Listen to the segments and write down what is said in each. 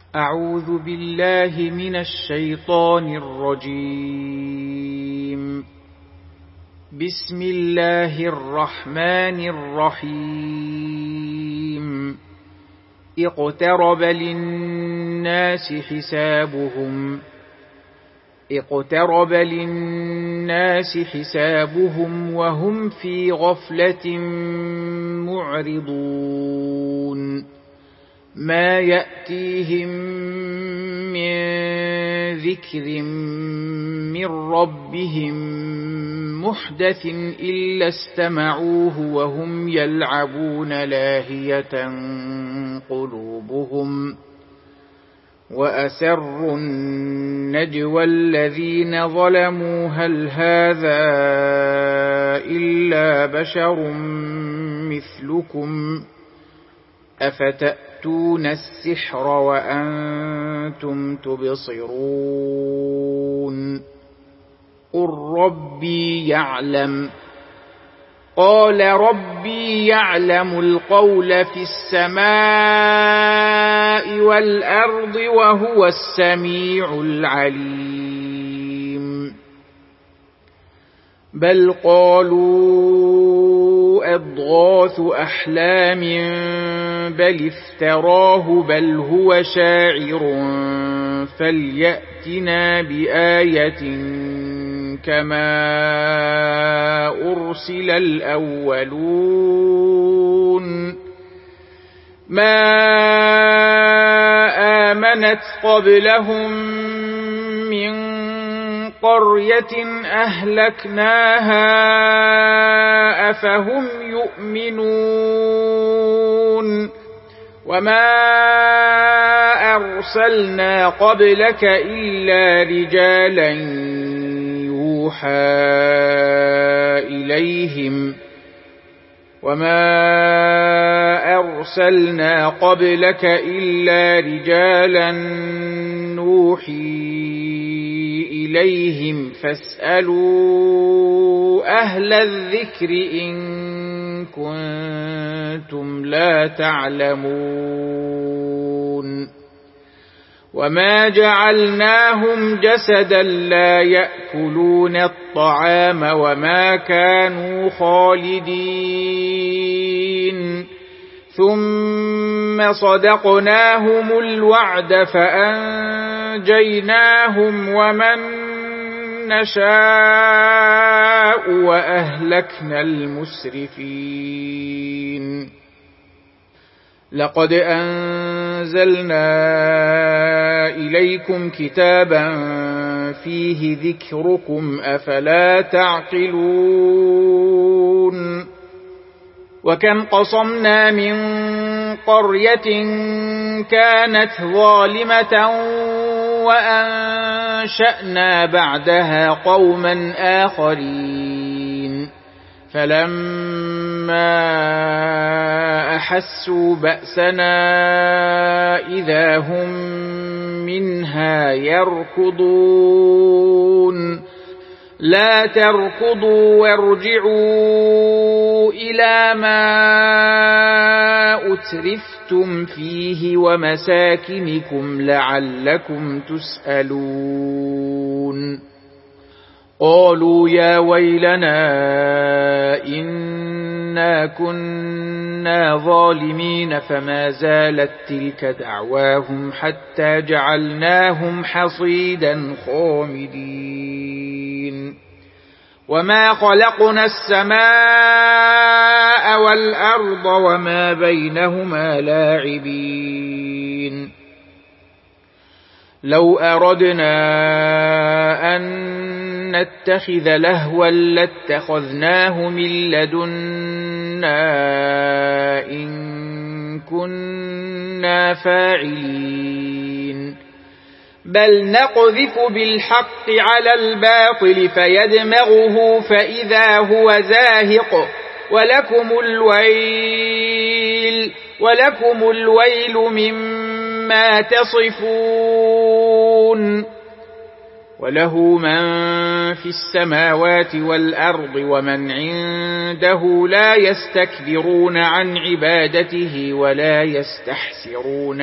أعوذ بالله من الشيطان الرجيم. بسم الله الرحمن الرحيم. اقترب للناس حسابهم وهم في غفلة معرضون. ما يأتيهم من ذكر من ربهم محدث إلا استمعوه وهم يلعبون لاهية قلوبهم، وأسروا النجوى الذين ظلموا هل هذا إلا بشر مثلكم أفتأتون السحر وأنتم تبصرون. قل ربي يعلم. قال ربي يعلم القول في السماء والأرض وهو السميع العليم. بل قالوا أضغاث أحلام بل افتراه بل هو شاعر فليأتنا بآية كما أرسل الأولون. ما آمنت قبلهم من قرية أهلكناها أفهم يؤمنون. وما أرسلنا قبلك إلا رجالا يوحى إليهم. وما أرسلنا قبلك إلا رجالا نوحي إليهم فاسألوا أهل الذكر إن كنتم لا تعلمون. وما جعلناهم جسدا لا يأكلون الطعام وما كانوا خالدين ثم صدقناهم الوعد فأنجيناهم ومن نشاء وأهلكنا المسرفين. لقد أنزلنا إليكم كتابا فيه ذكركم أفلا تعقلون. وكم قصمنا من قرية كانت ظالمة وأنشأنا بعدها قوما آخرين فلما أحسوا بأسنا إذا هم منها يركضون. لا تركضوا وارجعوا إلى ما أترفتم فيه ومساكنكم لعلكم تسألون. قالوا يا ويلنا إنا كنا ظالمين فما زالت تلك دعواهم حتى جعلناهم حصيدا خامدين. وما خلقنا السماء والأرض وما بينهما لاعبين. لو أردنا أن نتخذ لهوا لاتخذناه من لدنا إن كنا فاعلين. بل نقذف بالحق على الباطل فيدمغه فإذا هو زاهق ولكم الويل مما تصفون. وله من في السماوات والأرض ومن عنده لا يستكبرون عن عبادته ولا يستحسرون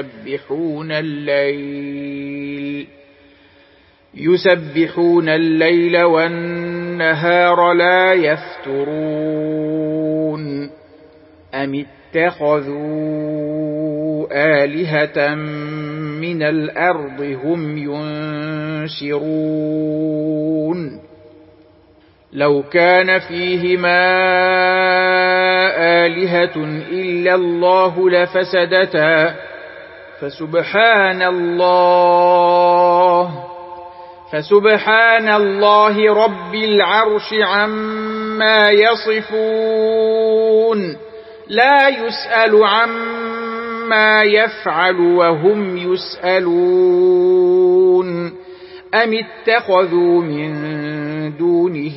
يسبحون الليل والنهار لا يفترون أم اتخذوا آلهة من الأرض هم ينشرون لو كان فيهما آلهة إلا الله لفسدتا فسبحان الله رب العرش عما يصفون لا يسأل عما يفعل وهم يسألون أم اتخذوا من دونه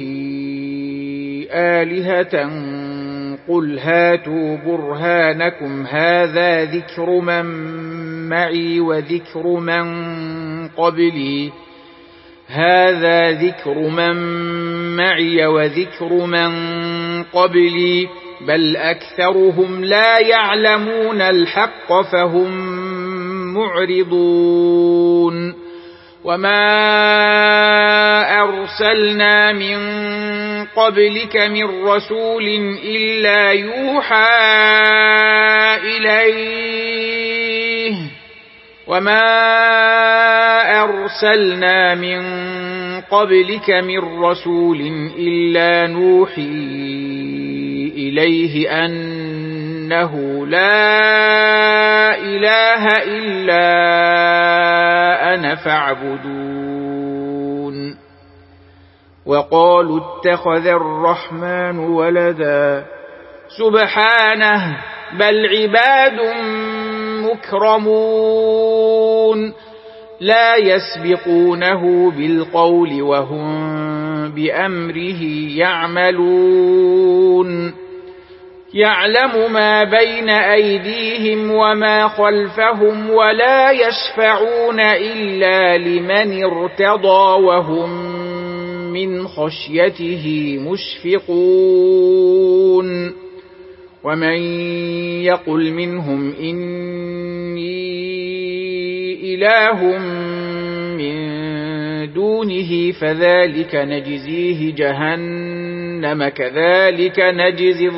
آلهة قل هاتوا برهانكم هذا ذكر من معي وذكر من قبلي بل أكثرهم لا يعلمون الحق فهم معرضون وما أرسلنا من قبلك من رسول إلا يوحى إليه وما أرسلنا من قبلك من رسول إلا نوحي إليه أنه لا إله إلا أنا فاعبدون وقالوا اتخذ الرحمن ولدا سبحانه بل عباد مكرمون لا يسبقونه بالقول وهم بأمره يعملون يعلم ما بين أيديهم وما خلفهم ولا يشفعون إلا لمن ارتضى وهم من خشيته مشفقون ومن يقل منهم إني إله من دونه فذلك نجزيه جهنم كذلك نجزي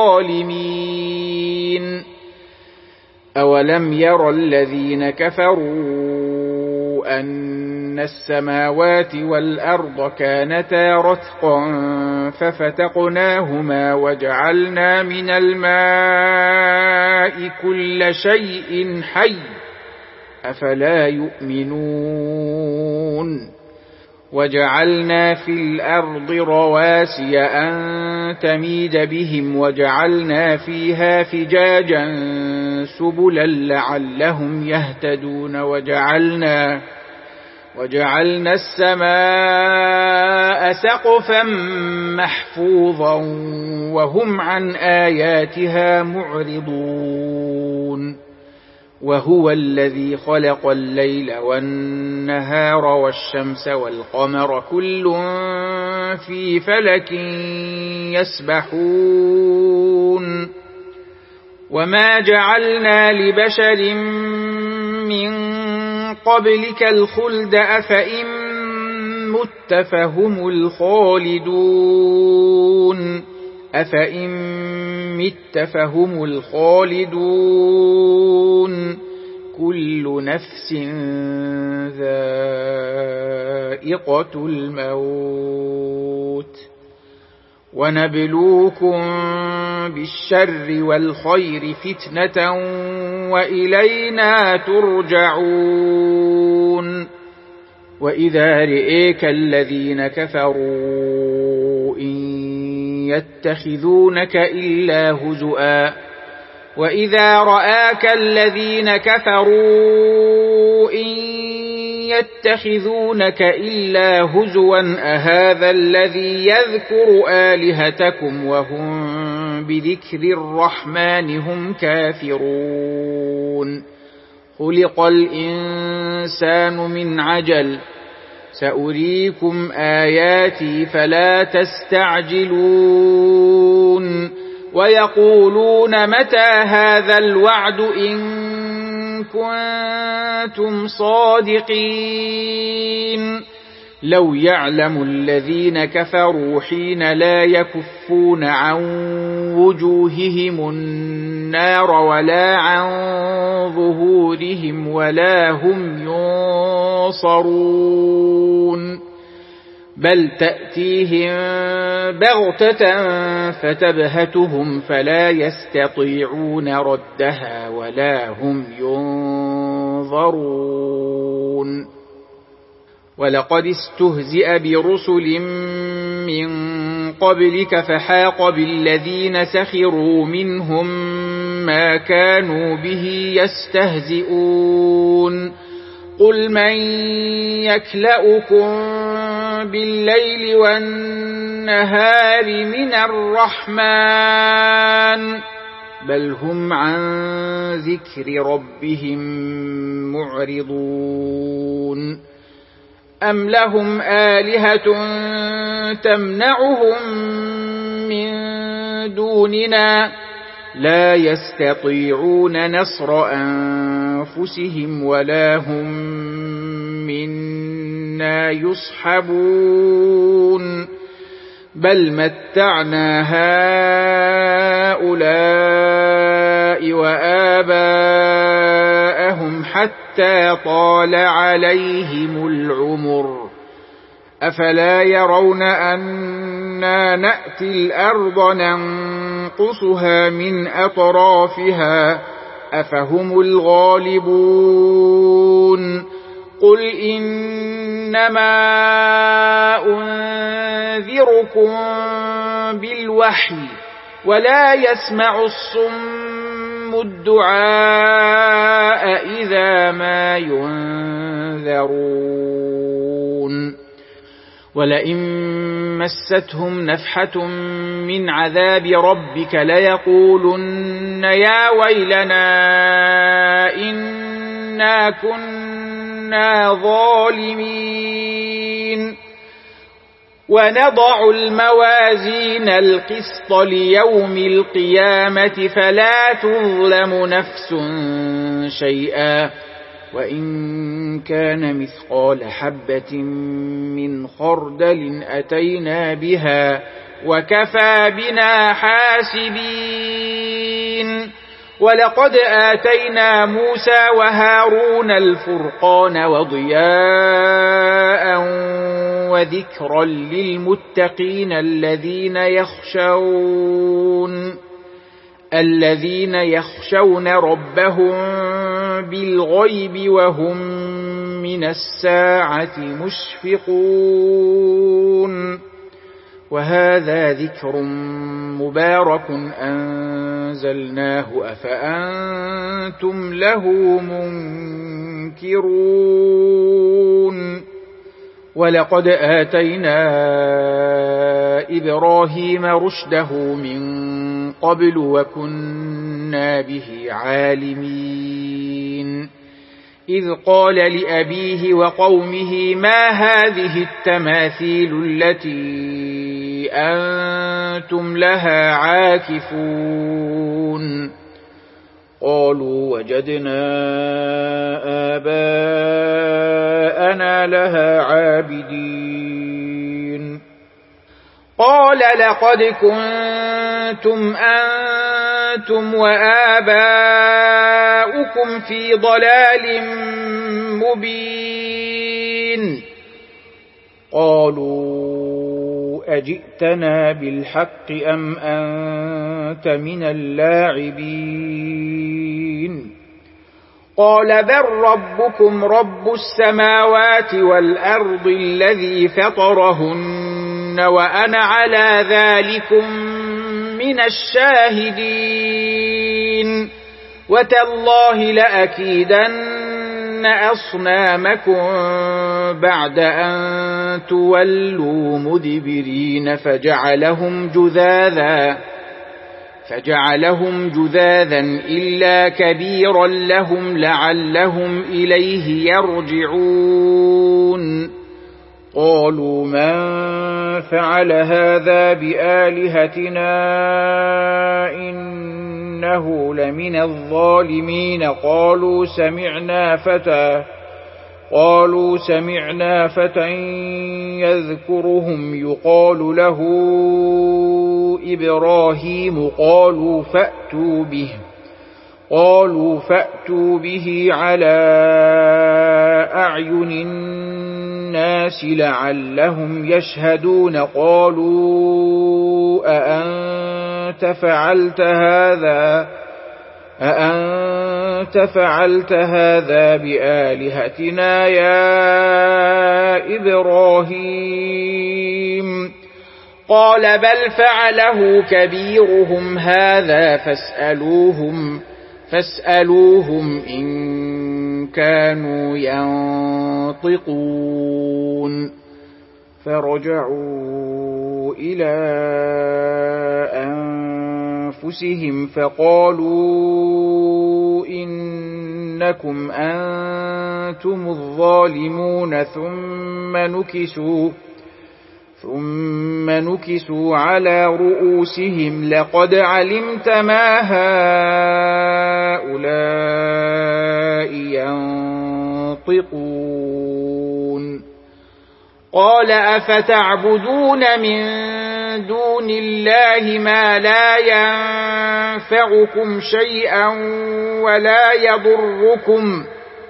الظالمين أولم ير الذين كفروا أن السماوات والأرض كانتا رتقا ففتقناهما وجعلنا من الماء كل شيء حي أفلا يؤمنون وجعلنا في الأرض رواسي أن تميد بهم وجعلنا فيها فجاجا سبلا لعلهم يهتدون وجعلنا السماء سقفا محفوظا وهم عن آياتها معرضون وهو الذي خلق الليل والنهار والشمس والقمر كل في فلك يسبحون وما جعلنا لبشر من قبلك الخلد أفإن مت فهم الخالدون كل نفس ذائقة الموت ونبلوكم بالشر والخير فتنة وإلينا ترجعون وإذا رئيك الذين كفروا إن يتخذونك إلا هزؤا وإذا رآك الذين كفروا إن يتخذونك إلا هزوا أهذا الذي يذكر آلهتكم وهم بذكر الرحمن هم كافرون خلق الإنسان من عجل سأريكم آياتي فلا تستعجلون ويقولون متى هذا الوعد إن كنتم صادقين لو يعلم الذين كفروا حين لا يكفون عن وجوههم النار ولا عن ظهورهم ولا هم ينصرون بل تأتيهم بغتة فتبهتهم فلا يستطيعون ردها ولا هم ينظرون ولقد استهزئ برسل من قبلك فحاق بالذين سخروا منهم ما كانوا به يستهزئون قل من يكلؤكم بالليل والنهار من الرحمن بل هم عن ذكر ربهم معرضون أم لهم آلهة تمنعهم من دوننا لا يستطيعون نصر أنفسهم ولا هم منا يصحبون بل متعنا هؤلاء وآباءهم حتى طال عليهم العمر أفلا يرون أنا نأتي الأرض ننقصها من أطرافها أفهم الغالبون قل إنما أنذركم بالوحي ولا يسمع الصم الدعاء إذا ما ينذرون ولئن مستهم نفحة من عذاب ربك ليقولن يا ويلنا إنا كنا ظالمين ونضع الموازين القسط ليوم القيامة فلا تظلم نفس شيئا وإن كان مثقال حبة من خردل أتينا بها وكفى بنا حاسبين ولقد آتينا موسى وهارون الفرقان وضياء وذكرا للمتقين الذين يخشون ربهم بالغيب وهم من الساعة مشفقون وهذا ذكر مبارك أنزلناه أفأنتم له منكرون ولقد آتينا إبراهيم رشده من قبل وكنا به عالمين إذ قال لأبيه وقومه ما هذه التماثيل التي أنتم لها عاكفون قالوا وجدنا آباءنا لها عابدين قال لقد كنتم أنتم وآباؤكم في ضلال مبين قالوا أجئتنا بالحق أم أنت من اللاعبين قال بل ربكم رب السماوات والأرض الذي فطرهن وأنا على ذلكم من الشاهدين وتالله لأكيدن أصنامكم بعد أن تولوا مدبرين فجعلهم جذاذا إلا كبيرا لهم لعلهم إليه يرجعون قالوا من فعل هذا بآلهتنا إنه لمن الظالمين. قالوا سمعنا فتى يذكرهم يقال له إبراهيم. قالوا فأتوا به على أعين الناس لعلهم يشهدون. قالوا أأنت فعلت هذا بآلهتنا يا إبراهيم؟ قال بل فعله كبيرهم هذا فاسألوهم إن كانوا ينطقون. فرجعوا إلى أنفسهم فقالوا إنكم أنتم الظالمون. ثم نكسوا على رؤوسهم لقد علمت ما هؤلاء ينطقون. قال أفتعبدون من دون الله ما لا ينفعكم شيئا ولا يضركم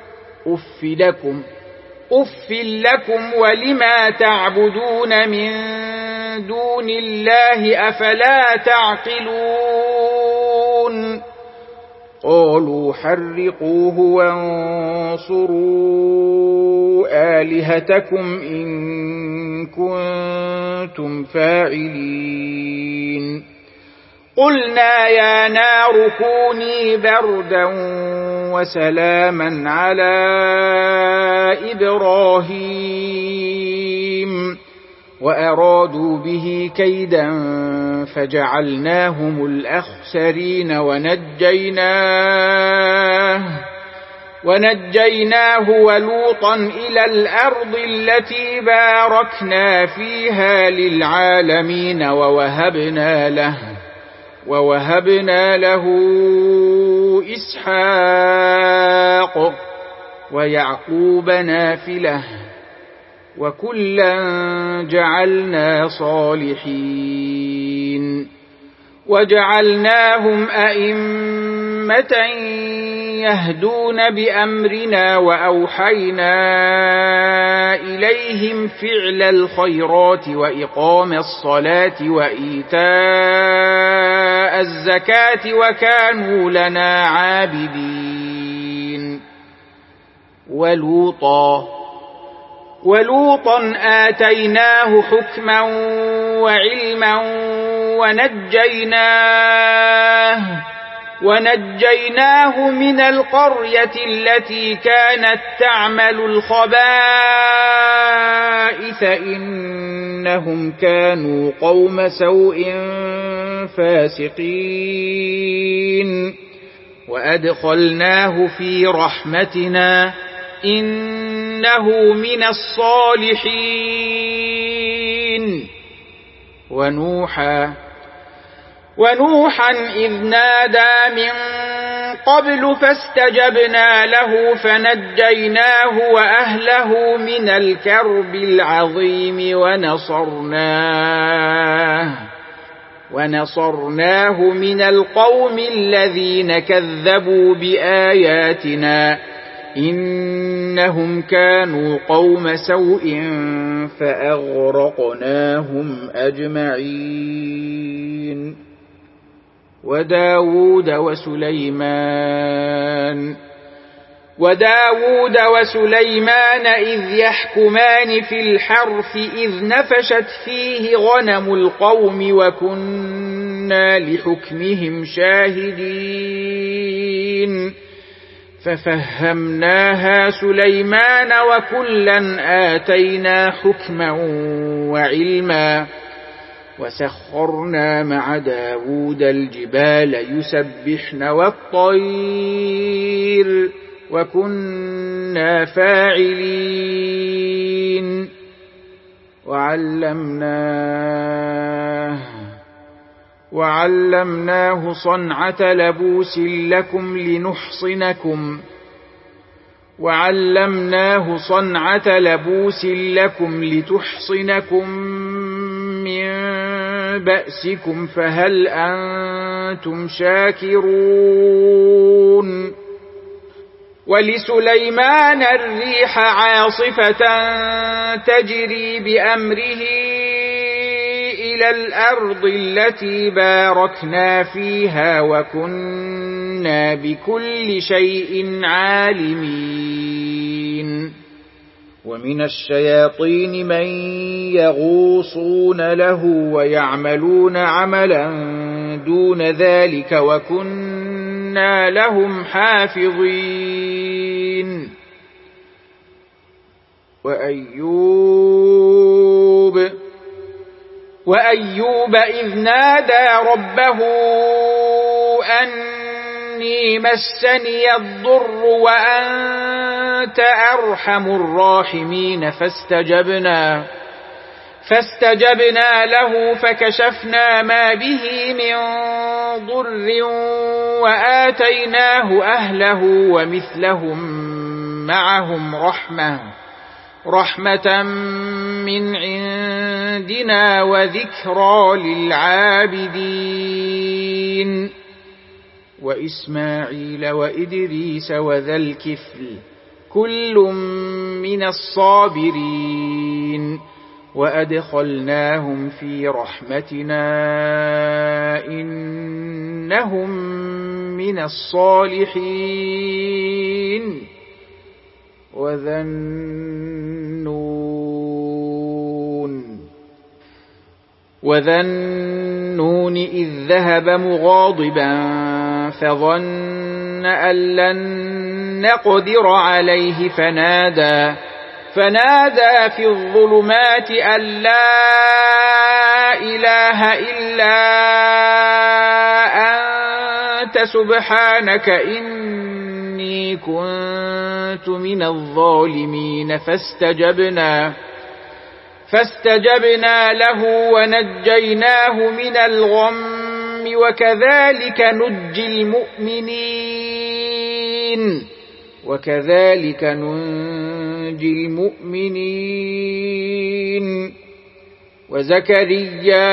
أف لكم ولما تعبدون من دون الله أفلا تعقلون. قالوا حرقوه وانصروا آلهتكم إن كنتم فاعلين. قلنا يا نار كوني بردا وسلاما على إبراهيم وأرادوا به كيدا فجعلناهم الأخسرين ونجيناه ولوطا إلى الأرض التي باركنا فيها للعالمين ووهبنا له إسحاق ويعقوب نافلة وكلا جعلنا صالحين وجعلناهم أئمة يهدون بأمرنا وأوحينا إليهم فعل الخيرات وإقام الصلاة وإيتاء الزكاة وكانوا لنا عابدين. ولوطا آتيناه حكما وعلما ونجيناه من القرية التي كانت تعمل الخبائث إنهم كانوا قوم سوء فاسقين وأدخلناه في رحمتنا إنه من الصالحين. ونوحا إذ نادى من قبل فاستجبنا له فنجيناه وأهله من الكرب العظيم ونصرناه من القوم الذين كذبوا بآياتنا إنهم كانوا قوم سوء فأغرقناهم أجمعين. وداود وسليمان إذ يحكمان في الحرث إذ نفشت فيه غنم القوم وكنا لحكمهم شاهدين ففهمناها سليمان وكلا آتينا حكما وعلما وسخرنا مع داود الجبال يسبحن والطير وكنا فاعلين. وعلمناه صنعة لبوس لكم لتحصنكم من بأسكم فهل أنتم شاكرون ولسليمان الريح عاصفة تجري بأمره إلى الأرض التي باركنا فيها وكنا بكل شيء عالمين ومن الشياطين من يغوصون له ويعملون عملا دون ذلك وكنا لهم حافظين وأيوب إذ نادى ربه أني مسني الضر وأنت أرحم الراحمين فاستجبنا له فكشفنا ما به من ضر وآتيناه أهله ومثلهم معهم رحمة من عندنا وذكرى للعابدين وإسماعيل وإدريس وذا الكفل كل من الصابرين وأدخلناهم في رحمتنا إنهم من الصالحين وذا النون إذ ذهب مغاضبا فظن أن لن نقدر عليه فنادى في الظلمات أن لا إله إلا أنت سبحانك إني كنت من الظالمين فاستجبنا له ونجيناه من الغم وكذلك ننجي المؤمنين وزكريا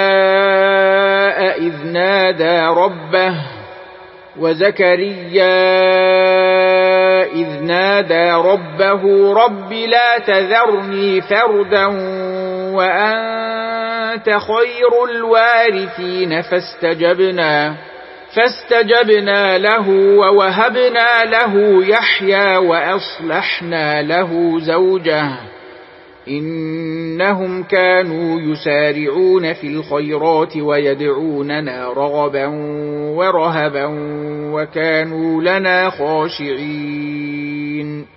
إذ نادى ربه رب لا تذرني فردا وأنت خير الوارثين فاستجبنا له ووهبنا له يحيى وأصلحنا له زوجه إنهم كانوا يسارعون في الخيرات ويدعوننا رغبا ورهبا وكانوا لنا خاشعين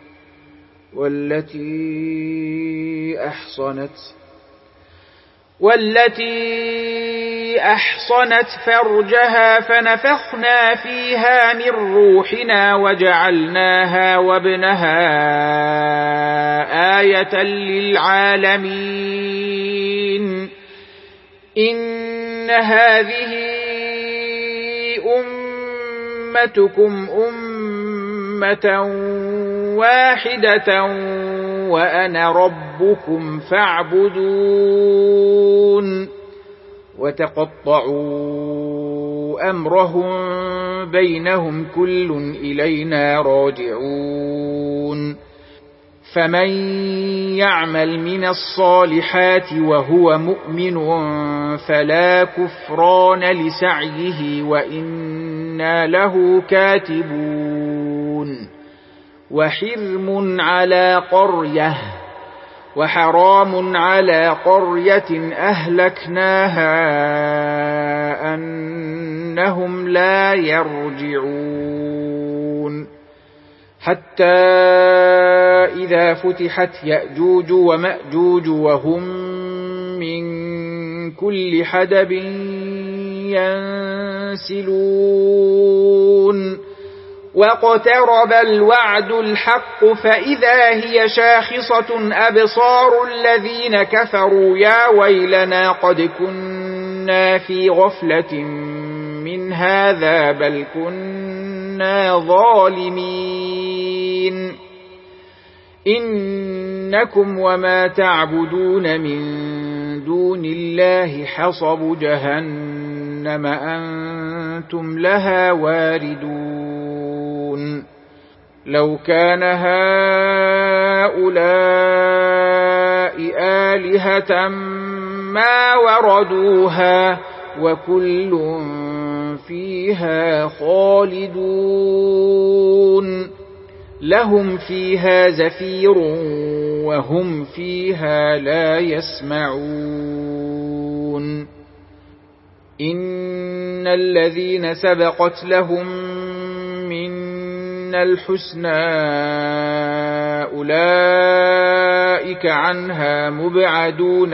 والتي أحصنت فرجها فنفخنا فيها من روحنا وجعلناها وابنها آية للعالمين إن هذه أمتكم أمة واحدة وأنا ربكم فاعبدون وتقطعوا أمرهم بينهم كل إلينا راجعون فمن يعمل من الصالحات وهو مؤمن فلا كفران لسعيه وإنا له كاتبون وحرام على قرية أهلكناها أنهم لا يرجعون حتى إذا فتحت يأجوج ومأجوج وهم من كل حدب ينسلون واقترب الوعد الحق فإذا هي شاخصة أبصار الذين كفروا يا ويلنا قد كنا في غفلة من هذا بل كنا ظالمين إنكم وما تعبدون من دون الله حصب جهنم أنتم لها واردون لو كان هؤلاء آلهة ما وردوها وكل فيها خالدون لهم فيها زفير وهم فيها لا يسمعون إن الذين سبقت لهم منا الحسنى أولئك عنها مبعدون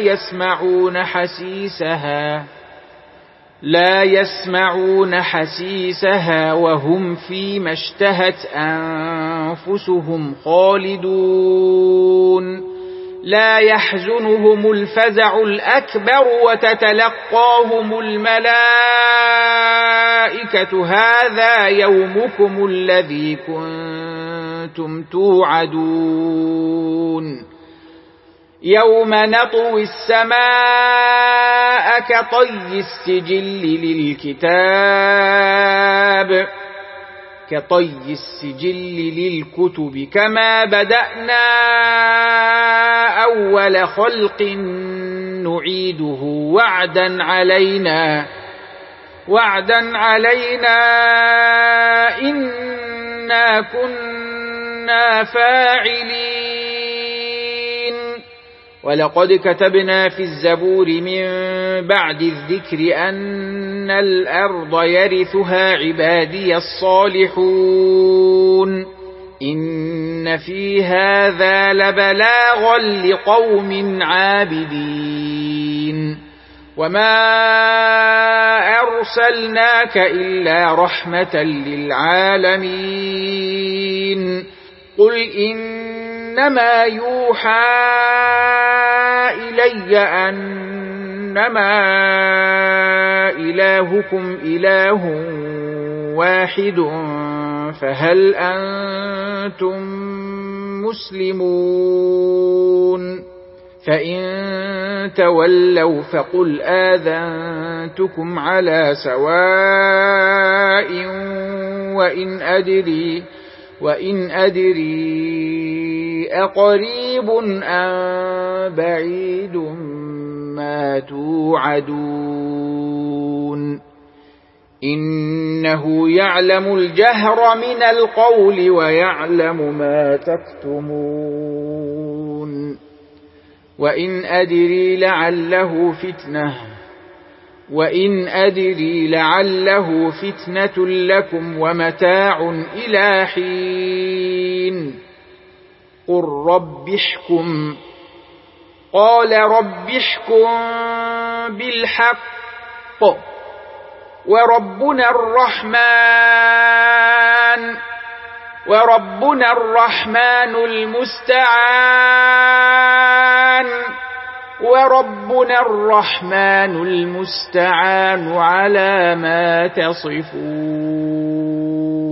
لا يسمعون حسيسها وهم فيما اشتهت أنفسهم خالدون لا يحزنهم الفزع الأكبر وتتلقاهم الملائكة هذا يومكم الذي كنتم توعدون يوم نطوي السماء كطي السجل للكتب كما بدأنا أول خلق نعيده وعدا علينا إنا كنا فاعلين ولقد كتبنا في الزبور من بعد الذكر أن الأرض يرثها عبادي الصالحون إن في هذا لبلاغا لقوم عابدين وما أرسلناك إلا رحمة للعالمين قل إنما يوحى إلي أنما إلهكم إله واحد فهل أنتم مسلمون فإن تولوا فقل آذنتكم على سواء وإن أدري أقريب أم بعيد ما توعدون إنه يعلم الجهر من القول ويعلم ما تكتمون وإن أدري لعله فتنة لكم ومتاع إلى حين قل رب احكم قال رب احكم بالحق وربنا الرحمن المستعان على ما تصفون